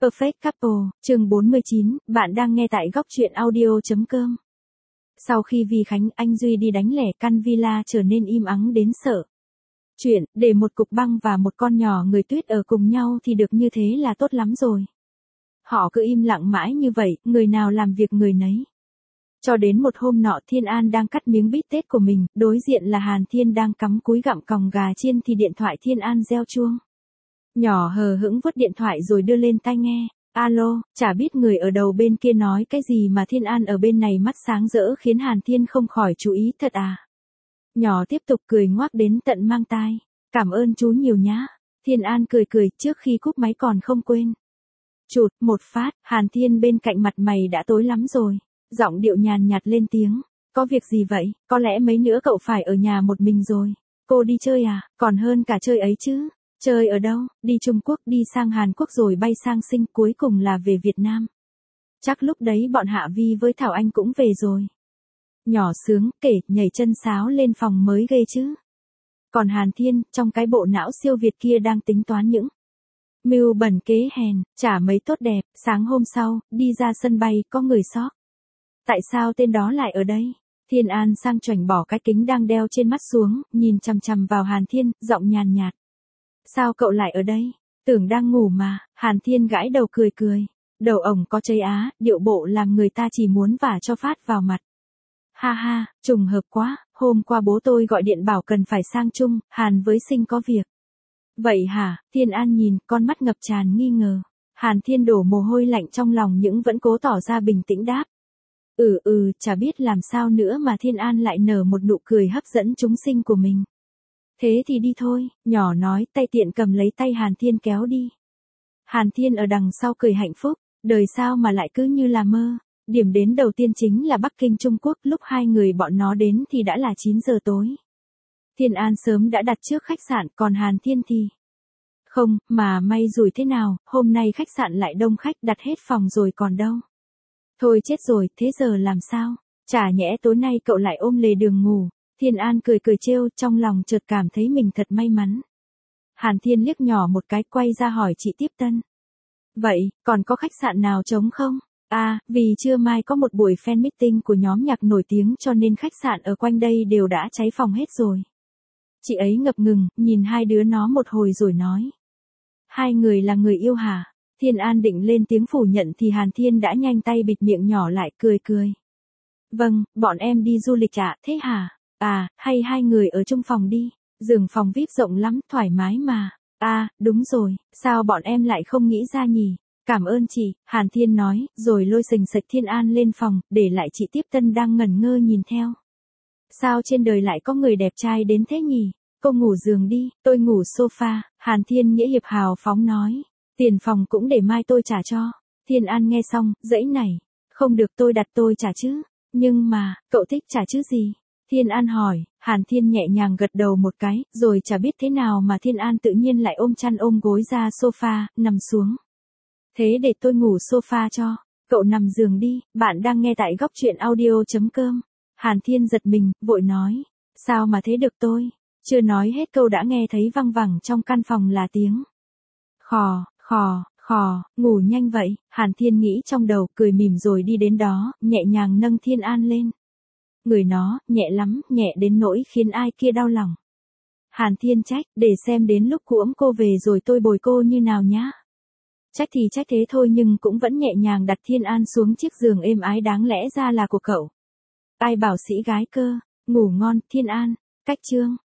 Perfect Couple, chương 49, bạn đang nghe tại góc truyện audio.com. Sau khi Vi Khánh anh Duy đi đánh lẻ, căn villa trở nên im ắng đến sợ. Chuyện, để một cục băng và một con nhỏ người tuyết ở cùng nhau thì được như thế là tốt lắm rồi. Họ cứ im lặng mãi như vậy, người nào làm việc người nấy. Cho đến một hôm nọ, Thiên An đang cắt miếng bít tết của mình, đối diện là Hàn Thiên đang cắm cúi gặm còng gà chiên thì điện thoại Thiên An reo chuông. Nhỏ hờ hững vứt điện thoại rồi đưa lên tai nghe. Alo, chả biết người ở đầu bên kia nói cái gì mà Thiên An ở bên này mắt sáng rỡ khiến Hàn Thiên không khỏi chú ý. Thật à? Nhỏ tiếp tục cười ngoác đến tận mang tai. Cảm ơn chú nhiều nhá. Thiên An cười cười trước khi cúp máy còn không quên. Chụt, một phát, Hàn Thiên bên cạnh mặt mày đã tối lắm rồi. Giọng điệu nhàn nhạt lên tiếng. Có việc gì vậy? Có lẽ mấy nữa cậu phải ở nhà một mình rồi. Cô đi chơi à? Còn hơn cả chơi ấy chứ. Chơi ở đâu? Đi Trung Quốc, đi sang Hàn Quốc rồi bay sang Sing, cuối cùng là về Việt Nam. Chắc lúc đấy bọn Hạ Vi với Thảo Anh cũng về rồi. Nhỏ sướng, kể, nhảy chân sáo lên phòng mới ghê chứ. Còn Hàn Thiên, trong cái bộ não siêu việt kia đang tính toán những mưu bẩn kế hèn, chả mấy tốt đẹp. Sáng hôm sau, đi ra sân bay, có người sót. Tại sao tên đó lại ở đây? Thiên An sang choảnh bỏ cái kính đang đeo trên mắt xuống, nhìn chằm chằm vào Hàn Thiên, giọng nhàn nhạt. Sao cậu lại ở đây? Tưởng đang ngủ mà. Hàn Thiên gãi đầu cười cười. Đầu ổng có chây á, điệu bộ làm người ta chỉ muốn vả cho phát vào mặt. Ha ha, trùng hợp quá, hôm qua bố tôi gọi điện bảo cần phải sang chung, Hàn với Sinh có việc. Vậy hả? Thiên An nhìn, con mắt ngập tràn nghi ngờ. Hàn Thiên đổ mồ hôi lạnh trong lòng nhưng vẫn cố tỏ ra bình tĩnh đáp. Chả biết làm sao nữa mà Thiên An lại nở một nụ cười hấp dẫn chúng sinh của mình. Thế thì đi thôi, nhỏ nói, tay tiện cầm lấy tay Hàn Thiên kéo đi. Hàn Thiên ở đằng sau cười hạnh phúc, đời sao mà lại cứ như là mơ. Điểm đến đầu tiên chính là Bắc Kinh Trung Quốc, lúc hai người bọn nó đến thì đã là 9 giờ tối. Thiên An sớm đã đặt trước khách sạn, còn Hàn Thiên thì... Không, mà may rủi thế nào, hôm nay khách sạn lại đông khách, đặt hết phòng rồi còn đâu. Thôi chết rồi, thế giờ làm sao? Chả nhẽ tối nay cậu lại ôm lề đường ngủ. Thiên An cười cười trêu, trong lòng chợt cảm thấy mình thật may mắn. Hàn Thiên liếc nhỏ một cái, quay ra hỏi chị Tiếp Tân. Vậy, còn có khách sạn nào trống không? À, vì trưa mai có một buổi fan meeting của nhóm nhạc nổi tiếng cho nên khách sạn ở quanh đây đều đã cháy phòng hết rồi. Chị ấy ngập ngừng, nhìn hai đứa nó một hồi rồi nói. Hai người là người yêu hả? Thiên An định lên tiếng phủ nhận thì Hàn Thiên đã nhanh tay bịt miệng nhỏ lại, cười cười. Vâng, bọn em đi du lịch ạ, thế hả? À, hay hai người ở chung phòng đi, giường phòng VIP rộng lắm, thoải mái mà. À, đúng rồi, sao bọn em lại không nghĩ ra nhỉ? Cảm ơn chị, Hàn Thiên nói, rồi lôi sình sạch Thiên An lên phòng, để lại chị Tiếp Tân đang ngẩn ngơ nhìn theo. Sao trên đời lại có người đẹp trai đến thế nhỉ? Cô ngủ giường đi, tôi ngủ sofa, Hàn Thiên nghĩa hiệp hào phóng nói. Tiền phòng cũng để mai tôi trả cho. Thiên An nghe xong, dãy nảy. Không được, tôi đặt tôi trả chứ. Nhưng mà, cậu thích trả chứ gì? Thiên An hỏi. Hàn Thiên nhẹ nhàng gật đầu một cái, rồi chả biết thế nào mà Thiên An tự nhiên lại ôm chăn ôm gối ra sofa, nằm xuống. Thế để tôi ngủ sofa cho. Cậu nằm giường đi, bạn đang nghe tại góc truyện audio.com. Hàn Thiên giật mình, vội nói. Sao mà thế được tôi? Chưa nói hết câu đã nghe thấy văng vẳng trong căn phòng là tiếng. Khò, khò, khò, ngủ nhanh vậy, Hàn Thiên nghĩ trong đầu, cười mỉm rồi đi đến đó, nhẹ nhàng nâng Thiên An lên. Người nó, nhẹ lắm, nhẹ đến nỗi khiến ai kia đau lòng. Hàn Thiên trách, để xem đến lúc cuỗm cô về rồi tôi bồi cô như nào nhá. Trách thì trách thế thôi nhưng cũng vẫn nhẹ nhàng đặt Thiên An xuống chiếc giường êm ái đáng lẽ ra là của cậu. Ai bảo sĩ gái cơ, ngủ ngon, Thiên An, cách chương.